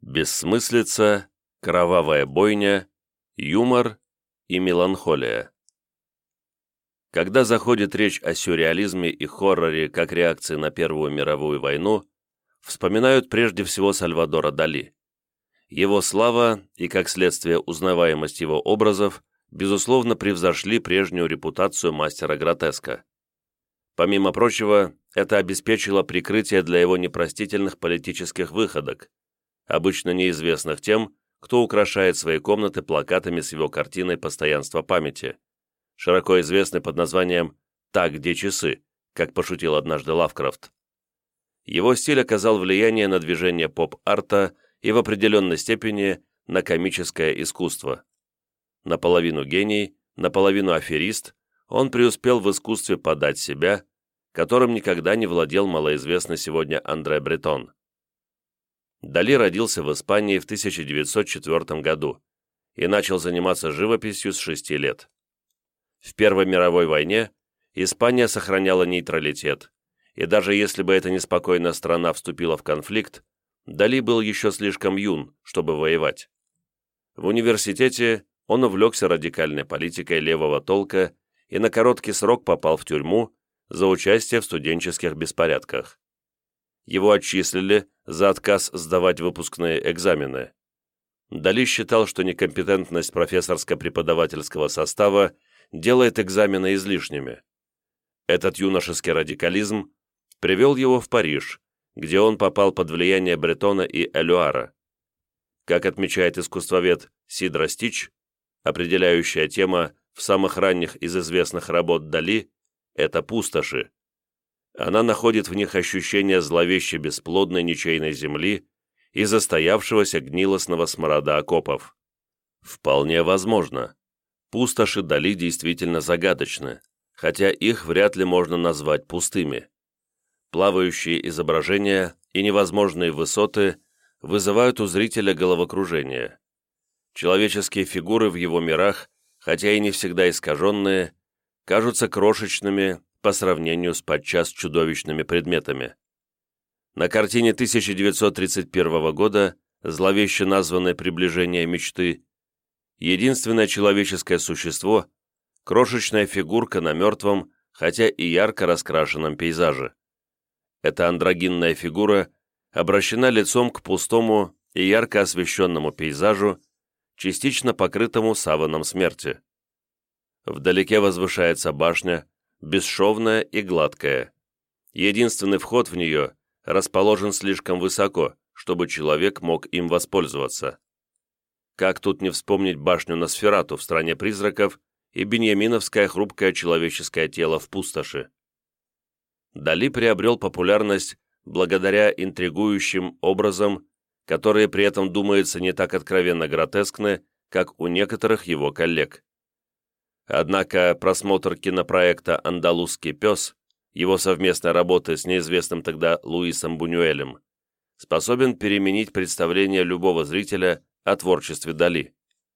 Бессмыслица, кровавая бойня, юмор и меланхолия. Когда заходит речь о сюрреализме и хорроре как реакции на Первую мировую войну, вспоминают прежде всего Сальвадора Дали. Его слава и, как следствие, узнаваемость его образов, безусловно, превзошли прежнюю репутацию мастера гротеска. Помимо прочего, это обеспечило прикрытие для его непростительных политических выходок, обычно неизвестных тем, кто украшает свои комнаты плакатами с его картиной «Постоянство памяти», широко известной под названием «Так, где часы», как пошутил однажды Лавкрафт. Его стиль оказал влияние на движение поп-арта и в определенной степени на комическое искусство. Наполовину гений, наполовину аферист, он преуспел в искусстве подать себя, которым никогда не владел малоизвестный сегодня Андре Бретон. Дали родился в Испании в 1904 году и начал заниматься живописью с 6 лет. В Первой мировой войне Испания сохраняла нейтралитет, и даже если бы эта неспокойная страна вступила в конфликт, Дали был еще слишком юн, чтобы воевать. В университете он увлекся радикальной политикой левого толка и на короткий срок попал в тюрьму за участие в студенческих беспорядках. Его отчислили за отказ сдавать выпускные экзамены. Дали считал, что некомпетентность профессорско-преподавательского состава делает экзамены излишними. Этот юношеский радикализм привел его в Париж, где он попал под влияние Бретона и Элюара. Как отмечает искусствовед Сидра Стич, определяющая тема в самых ранних из известных работ Дали – это пустоши. Она находит в них ощущение зловеще бесплодной ничейной земли и застоявшегося гнилостного смрада окопов. Вполне возможно. Пустоши Дали действительно загадочны, хотя их вряд ли можно назвать пустыми. Плавающие изображения и невозможные высоты вызывают у зрителя головокружение. Человеческие фигуры в его мирах, хотя и не всегда искаженные, кажутся крошечными по сравнению с подчас чудовищными предметами. На картине 1931 года, зловеще названной «Приближение мечты», единственное человеческое существо – крошечная фигурка на мертвом, хотя и ярко раскрашенном пейзаже. Эта андрогинная фигура обращена лицом к пустому и ярко освещенному пейзажу, частично покрытому саваном смерти. Вдалеке возвышается башня, бесшовная и гладкая. Единственный вход в нее расположен слишком высоко, чтобы человек мог им воспользоваться. Как тут не вспомнить башню Носферату в «Стране призраков» и беньяминовское хрупкое человеческое тело в пустоши. Дали приобрел популярность благодаря интригующим образам, которые при этом, думается, не так откровенно гротескны, как у некоторых его коллег. Однако просмотр кинопроекта «Андалузский пес», его совместной работы с неизвестным тогда Луисом Бунюэлем, способен переменить представление любого зрителя о творчестве Дали.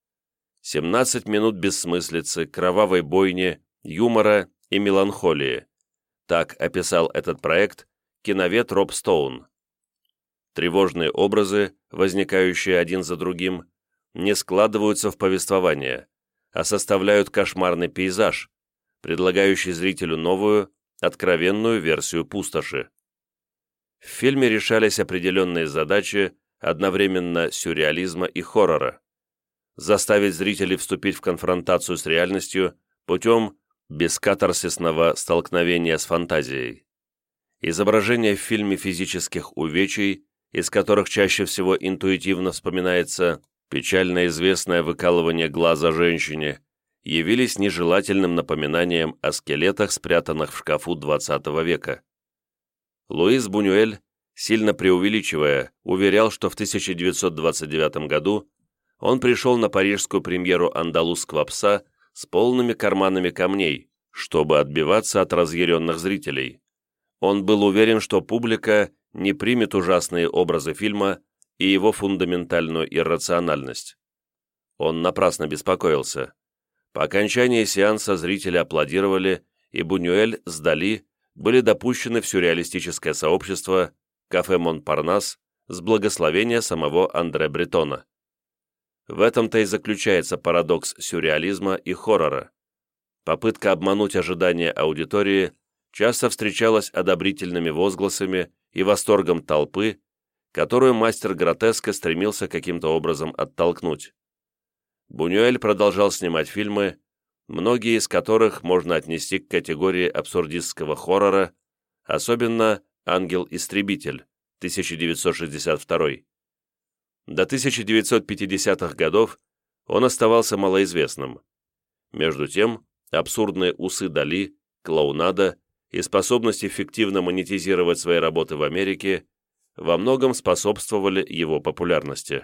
17 минут бессмыслицы, кровавой бойни, юмора и меланхолии. Так описал этот проект киновед Роб Стоун. Тревожные образы, возникающие один за другим, не складываются в повествование, а составляют кошмарный пейзаж, предлагающий зрителю новую, откровенную версию пустоши. В фильме решались определенные задачи одновременно сюрреализма и хоррора. Заставить зрителей вступить в конфронтацию с реальностью путем бескатарсисного столкновения с фантазией. Изображение в фильме физических увечий, из которых чаще всего интуитивно вспоминается печально известное выкалывание глаза женщине, явились нежелательным напоминанием о скелетах, спрятанных в шкафу XX века. Луис Бунюэль, сильно преувеличивая, уверял, что в 1929 году он пришел на парижскую премьеру «Андалузского пса» с полными карманами камней, чтобы отбиваться от разъяренных зрителей. Он был уверен, что публика не примет ужасные образы фильма и его фундаментальную иррациональность. Он напрасно беспокоился. По окончании сеанса зрители аплодировали, и Бунюэль с Дали были допущены в сюрреалистическое сообщество «Кафе Монпарнас» с благословения самого Андре Бретона. В этом-то и заключается парадокс сюрреализма и хоррора. Попытка обмануть ожидания аудитории часто встречалась одобрительными возгласами и восторгом толпы, которую мастер гротеска стремился каким-то образом оттолкнуть. Бунюэль продолжал снимать фильмы, многие из которых можно отнести к категории абсурдистского хоррора, особенно «Ангел-истребитель» 1962. До 1950-х годов он оставался малоизвестным. Между тем, абсурдные усы Дали, клоунада и способность эффективно монетизировать свои работы в Америке во многом способствовали его популярности.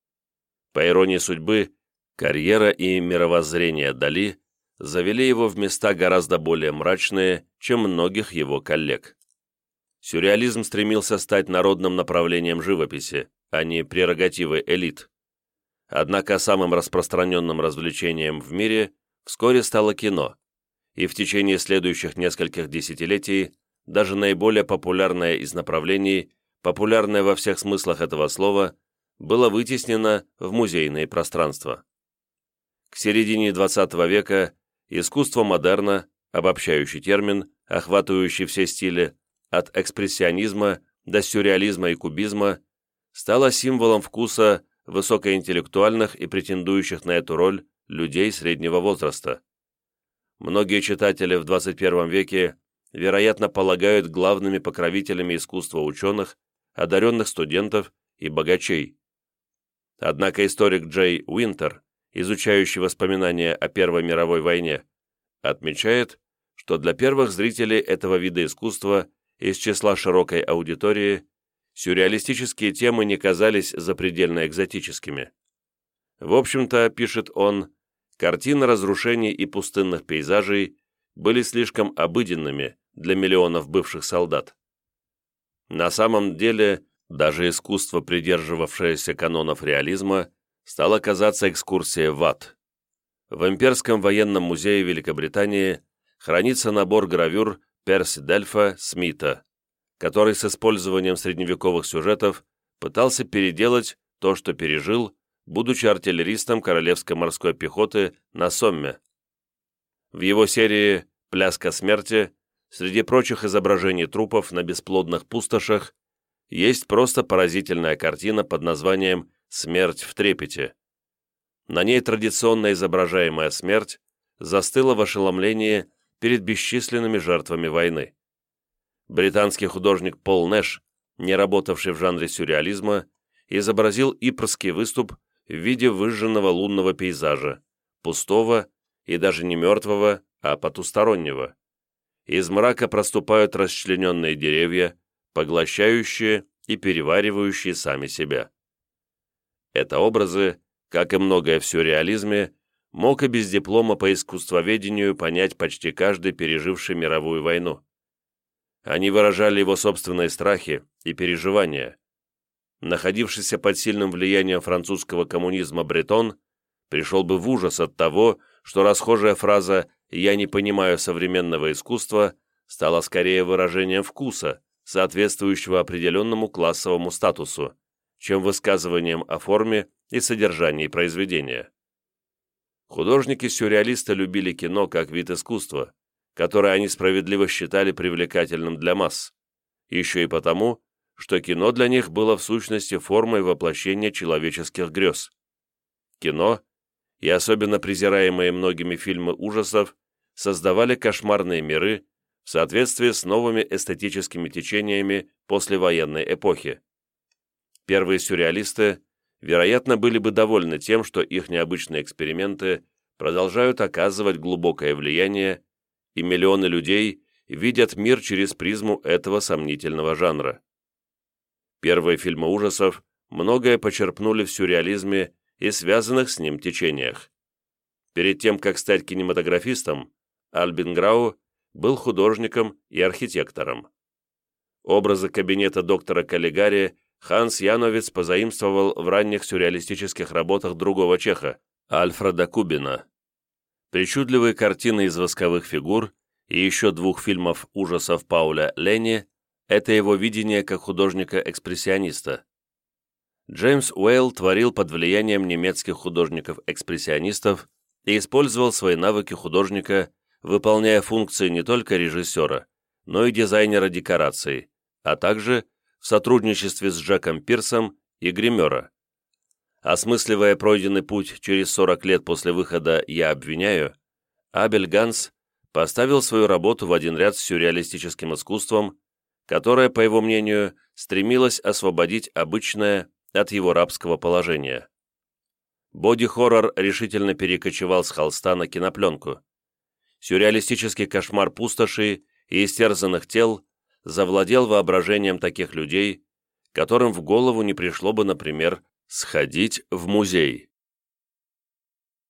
По иронии судьбы, карьера и мировоззрение Дали завели его в места гораздо более мрачные, чем многих его коллег. Сюрреализм стремился стать народным направлением живописи, а не прерогативой элит. Однако самым распространенным развлечением в мире вскоре стало кино, и в течение следующих нескольких десятилетий даже наиболее популярное из направлений, популярное во всех смыслах этого слова, было вытеснено в музейные пространства. К середине XX века искусство модерна, обобщающий термин, охватывающий все стили, от экспрессионизма до сюрреализма и кубизма, стало символом вкуса высокоинтеллектуальных и претендующих на эту роль людей среднего возраста. Многие читатели в XXI веке, вероятно, полагают главными покровителями искусства ученых, одаренных студентов и богачей. Однако историк Джей Уинтер, изучающий воспоминания о Первой мировой войне, отмечает, что для первых зрителей этого вида искусства из числа широкой аудитории сюрреалистические темы не казались запредельно экзотическими. В общем-то, пишет он, картины разрушений и пустынных пейзажей были слишком обыденными для миллионов бывших солдат. На самом деле, даже искусство, придерживавшееся канонов реализма, стало казаться экскурсией в ад. В Имперском военном музее Великобритании хранится набор гравюр Перси Дельфа Смита, который с использованием средневековых сюжетов пытался переделать то, что пережил, будучи артиллеристом Королевской морской пехоты на Сомме. В его серии «Пляска смерти» среди прочих изображений трупов на бесплодных пустошах есть просто поразительная картина под названием «Смерть в трепете». На ней традиционно изображаемая смерть застыла в ошеломлении перед бесчисленными жертвами войны. Британский художник Пол Нэш, не работавший в жанре сюрреализма, изобразил Ипрский выступ в виде выжженного лунного пейзажа, пустого и даже не мертвого, а потустороннего. Из мрака проступают расчлененные деревья, поглощающие и переваривающие сами себя. Это образы, как и многое в сюрреализме, мог и без диплома по искусствоведению понять почти каждый, переживший мировую войну. Они выражали его собственные страхи и переживания. Находившийся под сильным влиянием французского коммунизма Бретон пришел бы в ужас от того, что расхожая фраза «я не понимаю современного искусства» стала скорее выражением вкуса, соответствующего определенному классовому статусу, чем высказыванием о форме и содержании произведения. Художники-сюрреалисты любили кино как вид искусства, которое они справедливо считали привлекательным для масс, еще и потому, что кино для них было в сущности формой воплощения человеческих грез. Кино, и особенно презираемые многими фильмы ужасов, создавали кошмарные миры в соответствии с новыми эстетическими течениями послевоенной эпохи. Первые сюрреалисты, вероятно, были бы довольны тем, что их необычные эксперименты продолжают оказывать глубокое влияние, и миллионы людей видят мир через призму этого сомнительного жанра. Первые фильмы ужасов многое почерпнули в сюрреализме и связанных с ним течениях. Перед тем, как стать кинематографистом, Альбин Грау был художником и архитектором. Образы кабинета доктора Каллигари Ханс Яновиц позаимствовал в ранних сюрреалистических работах другого чеха, Альфреда Кубина. Причудливые картины из восковых фигур и еще двух фильмов ужасов Пауля Лени – это его видение как художника-экспрессиониста. Джеймс Уэйл творил под влиянием немецких художников-экспрессионистов и использовал свои навыки художника, выполняя функции не только режиссера, но и дизайнера декораций, а также в сотрудничестве с Джеком Пирсом и гримера. Осмысливая пройденный путь через 40 лет после выхода «Я обвиняю», Абель Ганс поставил свою работу в один ряд с сюрреалистическим искусством, которое, по его мнению, стремилось освободить обычное от его рабского положения. Боди-хоррор решительно перекочевал с холста на кинопленку. Сюрреалистический кошмар пустоши и истерзанных тел завладел воображением таких людей, которым в голову не пришло бы, например, сходить в музей.